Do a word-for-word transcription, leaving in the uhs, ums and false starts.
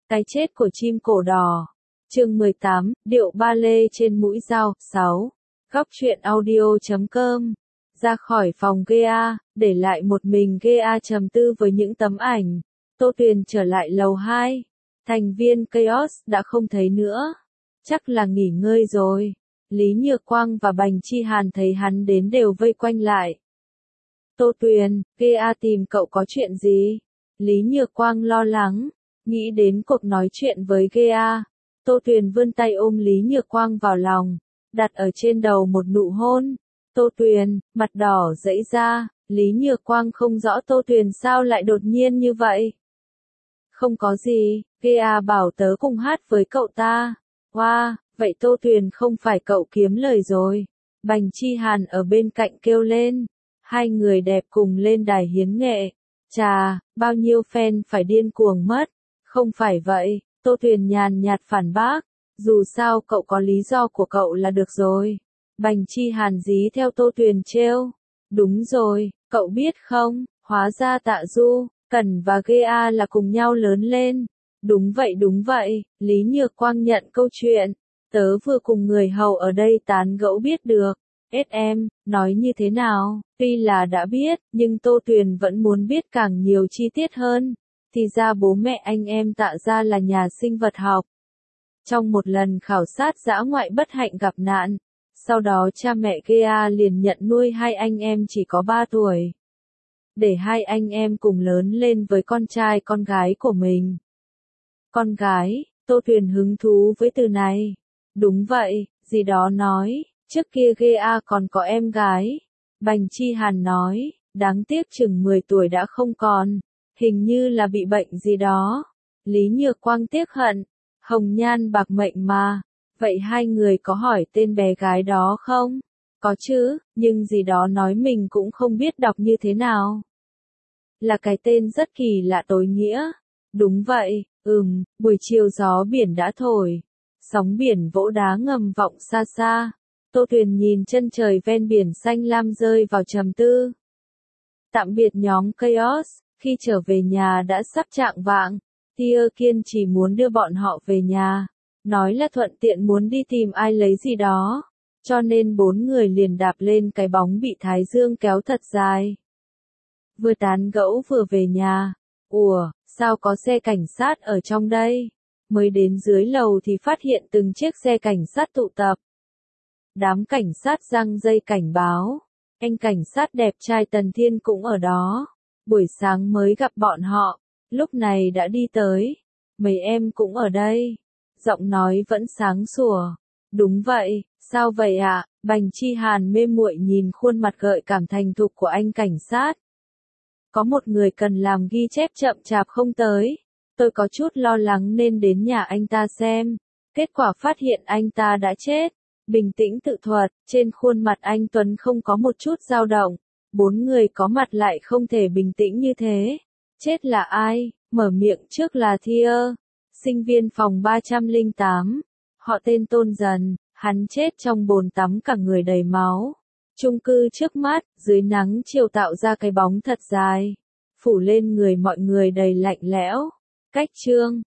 Cái chết của chim cổ đỏ. Chương mười tám, điệu ba lê trên mũi dao. sáu. Góc truyện audio chấm com. Ra khỏi phòng Gea, để lại một mình Gea trầm tư với những tấm ảnh. Tô Tuyền trở lại lầu hai. Thành viên Chaos đã không thấy nữa. Chắc là nghỉ ngơi rồi. Lý Nhược Quang và Bành Chi Hàn thấy hắn đến đều vây quanh lại. Tô Tuyền, Gea tìm cậu có chuyện gì? Lý Nhược Quang lo lắng. Nghĩ đến cuộc nói chuyện với Gea, Tô Tuyền vươn tay ôm Lý Nhược Quang vào lòng, đặt ở trên đầu một nụ hôn. Tô Tuyền, mặt đỏ dẫy ra, Lý Nhược Quang không rõ Tô Tuyền sao lại đột nhiên như vậy. Không có gì, Gea bảo tớ cùng hát với cậu ta. Wow, vậy Tô Tuyền không phải cậu kiếm lời rồi. Bành Chi Hàn ở bên cạnh kêu lên. Hai người đẹp cùng lên đài hiến nghệ. Chà, bao nhiêu fan phải điên cuồng mất. Không phải vậy, Tô Tuyền nhàn nhạt phản bác. Dù sao cậu có lý do của cậu là được rồi. Bành Chi Hàn dí theo Tô Tuyền trêu. Đúng rồi, cậu biết không, hóa ra Tạ Du, Cẩn và Gea là cùng nhau lớn lên. Đúng vậy đúng vậy, Lý Nhược Quang nhận câu chuyện. Tớ vừa cùng người hầu ở đây tán gẫu biết được. ét em, nói như thế nào? Tuy là đã biết, nhưng Tô Tuyền vẫn muốn biết càng nhiều chi tiết hơn. Thì ra bố mẹ anh em Tạ gia là nhà sinh vật học. Trong một lần khảo sát dã ngoại bất hạnh gặp nạn, sau đó cha mẹ Gea liền nhận nuôi hai anh em chỉ có ba tuổi. Để hai anh em cùng lớn lên với con trai con gái của mình. Con gái, Tô Tuyền hứng thú với từ này. Đúng vậy, gì đó nói, trước kia Gea còn có em gái. Bành Chi Hàn nói, đáng tiếc chừng mười tuổi đã không còn. Hình như là bị bệnh gì đó. Lý Nhược Quang tiếc hận. Hồng nhan bạc mệnh mà. Vậy hai người có hỏi tên bé gái đó không? Có chứ, nhưng gì đó nói mình cũng không biết đọc như thế nào. Là cái tên rất kỳ lạ tối nghĩa. Đúng vậy, ừm, buổi chiều gió biển đã thổi. Sóng biển vỗ đá ngầm vọng xa xa. Tô Tuyền nhìn chân trời ven biển xanh lam rơi vào trầm tư. Tạm biệt nhóm Chaos. Khi trở về nhà đã sắp chạng vạng, Tia kiên chỉ muốn đưa bọn họ về nhà, nói là thuận tiện muốn đi tìm ai lấy gì đó, cho nên bốn người liền đạp lên cái bóng bị Thái Dương kéo thật dài. Vừa tán gẫu vừa về nhà, ủa, sao có xe cảnh sát ở trong đây? Mới đến dưới lầu thì phát hiện từng chiếc xe cảnh sát tụ tập. Đám cảnh sát giăng dây cảnh báo, anh cảnh sát đẹp trai Tần Thiên cũng ở đó. Buổi sáng mới gặp bọn họ, lúc này đã đi tới. Mấy em cũng ở đây. Giọng nói vẫn sáng sủa. Đúng vậy, sao vậy ạ? À? Bành Chi Hàn mê muội nhìn khuôn mặt gợi cảm thành thục của anh cảnh sát. Có một người cần làm ghi chép chậm chạp không tới. Tôi có chút lo lắng nên đến nhà anh ta xem. Kết quả phát hiện anh ta đã chết. Bình tĩnh tự thuật, trên khuôn mặt anh Tuấn không có một chút dao động. Bốn người có mặt lại không thể bình tĩnh như thế. Chết là ai? Mở miệng trước là Thia, sinh viên phòng ba trăm lẻ tám. Họ tên Tôn Dần, hắn chết trong bồn tắm cả người đầy máu. Chung cư trước mắt, dưới nắng chiều tạo ra cái bóng thật dài, phủ lên người mọi người đầy lạnh lẽo. Cách chương